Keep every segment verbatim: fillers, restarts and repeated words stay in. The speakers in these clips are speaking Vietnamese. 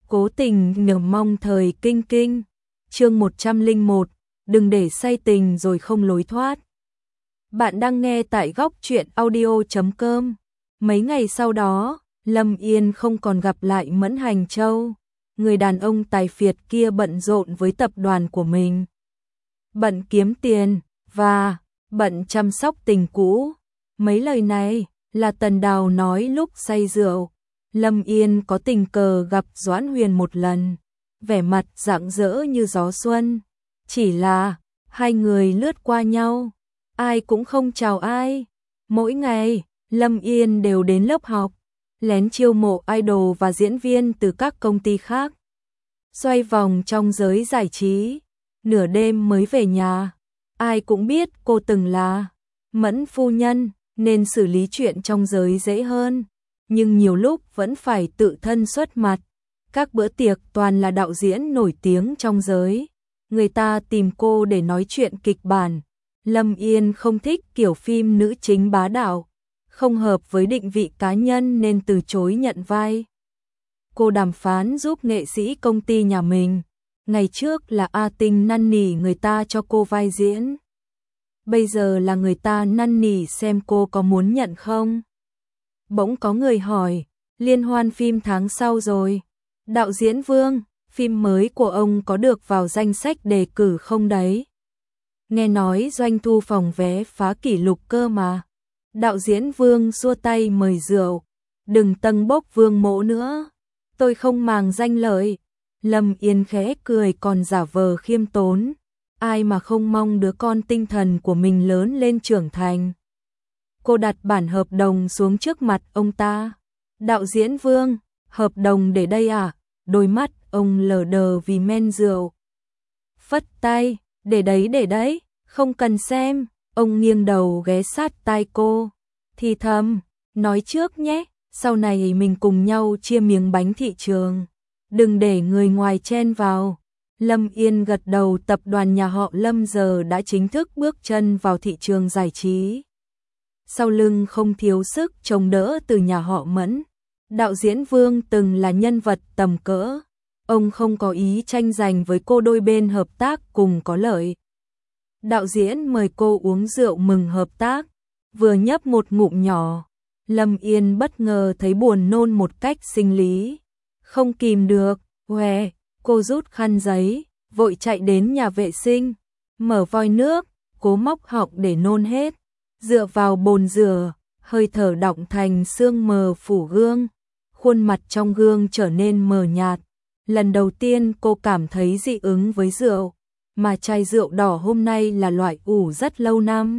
Cố tình nhờ mong thời kinh kinh. Chương một trăm lẻ một, đừng để say tình rồi không lối thoát. Bạn đang nghe tại góc truyện audio chấm com. Mấy ngày sau đó, Lâm Yên không còn gặp lại Mẫn Hành Châu. Người đàn ông tài phiệt kia bận rộn với tập đoàn của mình. Bận kiếm tiền, và bận chăm sóc tình cũ. Mấy lời này là Tần Đào nói lúc say rượu. Lâm Yên có tình cờ gặp Doãn Huyền một lần, vẻ mặt rạng rỡ như gió xuân. Chỉ là, hai người lướt qua nhau, ai cũng không chào ai. Mỗi ngày, Lâm Yên đều đến lớp học, lén chiêu mộ idol và diễn viên từ các công ty khác. Xoay vòng trong giới giải trí, nửa đêm mới về nhà. Ai cũng biết cô từng là Mẫn phu nhân, nên xử lý chuyện trong giới dễ hơn. Nhưng nhiều lúc vẫn phải tự thân xuất mặt. Các bữa tiệc toàn là đạo diễn nổi tiếng trong giới. Người ta tìm cô để nói chuyện kịch bản. Lâm Yên không thích kiểu phim nữ chính bá đạo, không hợp với định vị cá nhân nên từ chối nhận vai. Cô đàm phán giúp nghệ sĩ công ty nhà mình. Ngày trước là A Tinh năn nỉ người ta cho cô vai diễn. Bây giờ là người ta năn nỉ xem cô có muốn nhận không. Bỗng có người hỏi, liên hoan phim tháng sau rồi. Đạo diễn Vương, phim mới của ông có được vào danh sách đề cử không đấy? Nghe nói doanh thu phòng vé phá kỷ lục cơ mà. Đạo diễn Vương xua tay mời rượu. Đừng tâng bốc Vương mỗ nữa. Tôi không màng danh lợi. Lâm Yên khẽ cười còn giả vờ khiêm tốn. Ai mà không mong đứa con tinh thần của mình lớn lên trưởng thành. Cô đặt bản hợp đồng xuống trước mặt ông ta. Đạo diễn Vương, hợp đồng để đây à? Đôi mắt ông lờ đờ vì men rượu. Phất tay, để đấy để đấy, không cần xem. Ông nghiêng đầu ghé sát tai cô. Thì thầm, nói trước nhé, sau này mình cùng nhau chia miếng bánh thị trường. Đừng để người ngoài chen vào. Lâm Yên gật đầu. Tập đoàn nhà họ Lâm giờ đã chính thức bước chân vào thị trường giải trí. Sau lưng không thiếu sức chống đỡ từ nhà họ Mẫn. Đạo diễn Vương từng là nhân vật tầm cỡ. Ông không có ý tranh giành với cô, đôi bên hợp tác cùng có lợi. Đạo diễn mời cô uống rượu mừng hợp tác. Vừa nhấp một ngụm nhỏ, Lâm Yên bất ngờ thấy buồn nôn một cách sinh lý. Không kìm được, hoe, cô rút khăn giấy, vội chạy đến nhà vệ sinh, mở vòi nước, cố móc họng để nôn hết. Dựa vào bồn rửa, hơi thở đọng thành sương mờ phủ gương. Khuôn mặt trong gương trở nên mờ nhạt. Lần đầu tiên cô cảm thấy dị ứng với rượu, mà chai rượu đỏ hôm nay là loại ủ rất lâu năm.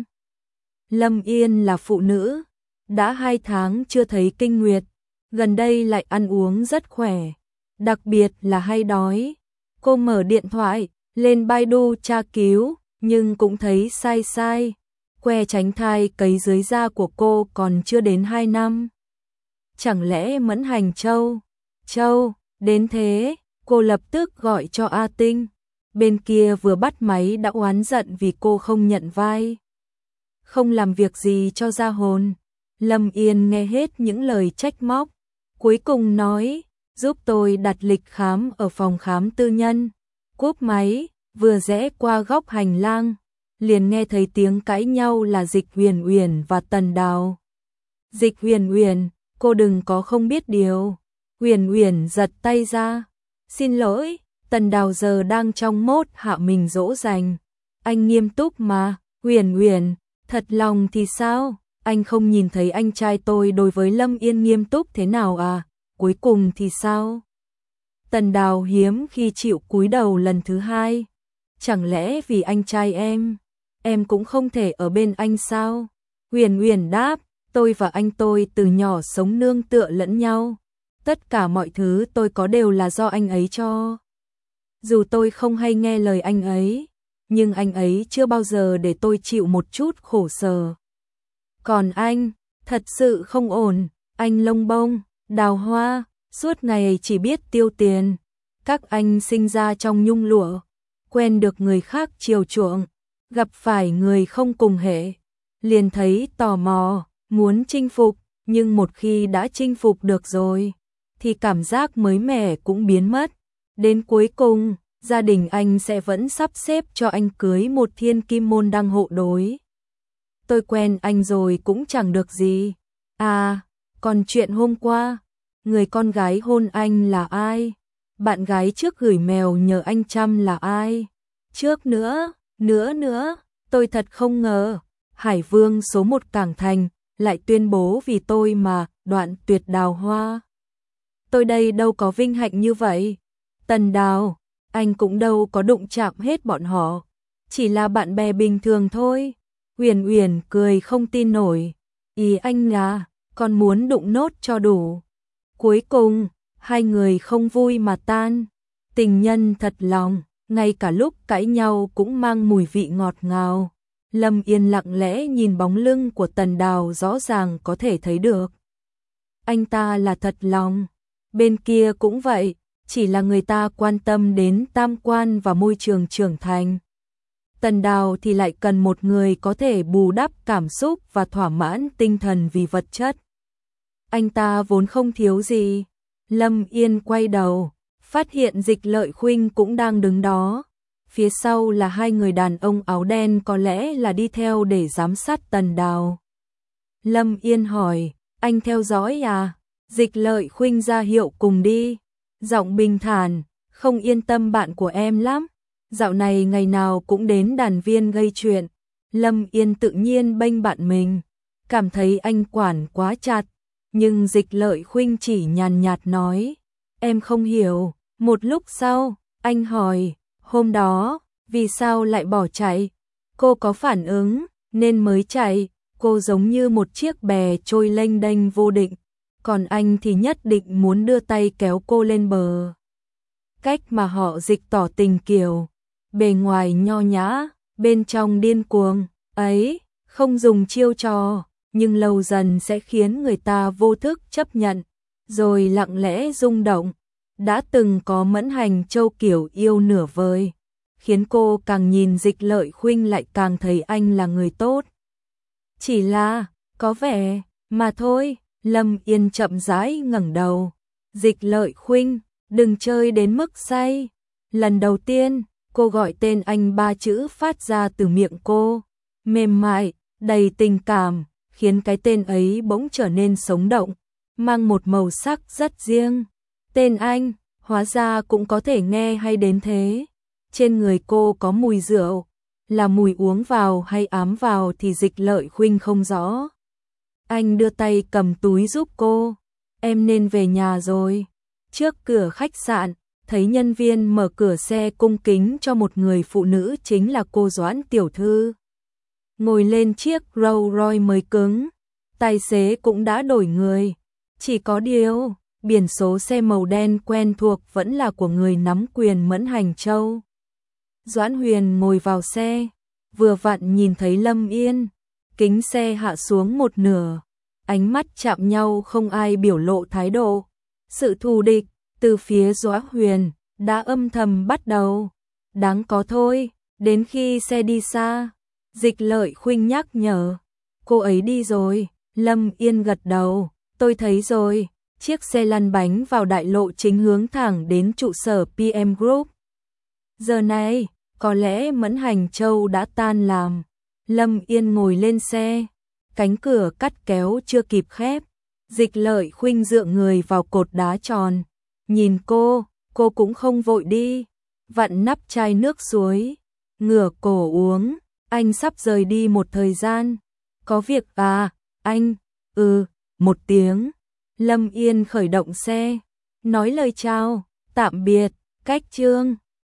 Lâm Yên là phụ nữ, đã hai tháng chưa thấy kinh nguyệt, gần đây lại ăn uống rất khỏe, đặc biệt là hay đói. Cô mở điện thoại, lên Baidu tra cứu, nhưng cũng thấy sai sai. Que tránh thai cấy dưới da của cô còn chưa đến hai năm. Chẳng lẽ Mẫn Hành Châu? Châu, đến thế, cô lập tức gọi cho A Tinh. Bên kia vừa bắt máy đã oán giận vì cô không nhận vai. Không làm việc gì cho ra hồn. Lâm Yên nghe hết những lời trách móc. Cuối cùng nói, giúp tôi đặt lịch khám ở phòng khám tư nhân. Cúp máy, vừa rẽ qua góc hành lang, liền nghe thấy tiếng cãi nhau là Dịch Huyền Uyển và Tần Đào. Dịch Huyền Uyển, cô đừng có không biết điều. Huyền Uyển giật tay ra. Xin lỗi, Tần Đào giờ đang trong mốt hạ mình dỗ dành. Anh nghiêm túc mà. Huyền Uyển, thật lòng thì sao? Anh không nhìn thấy anh trai tôi đối với Lâm Yên nghiêm túc thế nào à? Cuối cùng thì sao? Tần Đào hiếm khi chịu cúi đầu lần thứ hai. Chẳng lẽ vì anh trai em, em cũng không thể ở bên anh sao? Huyền Uyển đáp, tôi và anh tôi từ nhỏ sống nương tựa lẫn nhau. Tất cả mọi thứ tôi có đều là do anh ấy cho. Dù tôi không hay nghe lời anh ấy, nhưng anh ấy chưa bao giờ để tôi chịu một chút khổ sở. Còn anh, thật sự không ổn. Anh lông bông, đào hoa, suốt ngày chỉ biết tiêu tiền. Các anh sinh ra trong nhung lụa, quen được người khác chiều chuộng, gặp phải người không cùng hệ, liền thấy tò mò, muốn chinh phục, nhưng một khi đã chinh phục được rồi, thì cảm giác mới mẻ cũng biến mất. Đến cuối cùng, gia đình anh sẽ vẫn sắp xếp cho anh cưới một thiên kim môn đăng hộ đối. Tôi quen anh rồi cũng chẳng được gì. À, còn chuyện hôm qua, người con gái hôn anh là ai? Bạn gái trước gửi mèo nhờ anh chăm là ai? Trước nữa, nữa nữa, tôi thật không ngờ, Hải Vương số một Cảng Thành lại tuyên bố vì tôi mà đoạn tuyệt đào hoa. Tôi đây đâu có vinh hạnh như vậy. Tần Đào, anh cũng đâu có đụng chạm hết bọn họ, chỉ là bạn bè bình thường thôi. Uyển Uyển cười không tin nổi, ý anh là còn muốn đụng nốt cho đủ. Cuối cùng, hai người không vui mà tan. Tình nhân thật lòng, ngay cả lúc cãi nhau cũng mang mùi vị ngọt ngào. Lâm Yên lặng lẽ nhìn bóng lưng của Tần Đào, rõ ràng có thể thấy được. Anh ta là thật lòng, bên kia cũng vậy, chỉ là người ta quan tâm đến tam quan và môi trường trưởng thành. Tần Đào thì lại cần một người có thể bù đắp cảm xúc và thỏa mãn tinh thần vì vật chất. Anh ta vốn không thiếu gì. Lâm Yên quay đầu, phát hiện Dịch Lợi Khuynh cũng đang đứng đó. Phía sau là hai người đàn ông áo đen, có lẽ là đi theo để giám sát Tần Đào. Lâm Yên hỏi, anh theo dõi à? Dịch Lợi Khuynh ra hiệu cùng đi. Giọng bình thản, không yên tâm bạn của em lắm. Dạo này ngày nào cũng đến đàn viên gây chuyện. Lâm Yên tự nhiên bênh bạn mình, cảm thấy anh quản quá chặt. Nhưng Dịch Lợi Khuynh chỉ nhàn nhạt nói, em không hiểu. Một lúc sau, anh hỏi, hôm đó, vì sao lại bỏ chạy? Cô có phản ứng, nên mới chạy. Cô giống như một chiếc bè trôi lênh đênh vô định, còn anh thì nhất định muốn đưa tay kéo cô lên bờ. Cách mà họ Dịch tỏ tình kiểu, bề ngoài nho nhã, bên trong điên cuồng, ấy, không dùng chiêu trò, nhưng lâu dần sẽ khiến người ta vô thức chấp nhận, rồi lặng lẽ rung động. Đã từng có Mẫn Hành Châu kiểu yêu nửa vời, khiến cô càng nhìn Dịch Lợi Khuynh lại càng thấy anh là người tốt. Chỉ là, có vẻ, mà thôi. Lâm Yên chậm rãi ngẩng đầu. Dịch Lợi Khuynh, đừng chơi đến mức say. Lần đầu tiên, cô gọi tên anh, ba chữ phát ra từ miệng cô, mềm mại, đầy tình cảm, khiến cái tên ấy bỗng trở nên sống động, mang một màu sắc rất riêng. Tên anh, hóa ra cũng có thể nghe hay đến thế. Trên người cô có mùi rượu, là mùi uống vào hay ám vào thì Dịch Lợi Khuynh không rõ. Anh đưa tay cầm túi giúp cô, em nên về nhà rồi. Trước cửa khách sạn, thấy nhân viên mở cửa xe cung kính cho một người phụ nữ, chính là cô Doãn tiểu thư. Ngồi lên chiếc Rolls Royce mới cứng, tài xế cũng đã đổi người. Chỉ có điều, biển số xe màu đen quen thuộc vẫn là của người nắm quyền Mẫn Hành Châu. Doãn Huyền ngồi vào xe, vừa vặn nhìn thấy Lâm Yên. Kính xe hạ xuống một nửa, ánh mắt chạm nhau, không ai biểu lộ thái độ. Sự thù địch từ phía Doãn Huyền đã âm thầm bắt đầu. Đáng có thôi, đến khi xe đi xa, Dịch Lợi Khuynh nhắc nhở, cô ấy đi rồi. Lâm Yên gật đầu, tôi thấy rồi. Chiếc xe lăn bánh vào đại lộ chính, hướng thẳng đến trụ sở pê em Group. Giờ này, có lẽ Mẫn Hành Châu đã tan làm. Lâm Yên ngồi lên xe, cánh cửa cắt kéo chưa kịp khép. Dịch Lợi Khuynh dựa người vào cột đá tròn, nhìn cô, cô cũng không vội đi, vặn nắp chai nước suối, ngửa cổ uống. Anh sắp rời đi một thời gian. Có việc à, anh? Ừ, một tiếng. Lâm Yên khởi động xe, nói lời chào, tạm biệt, cách chương.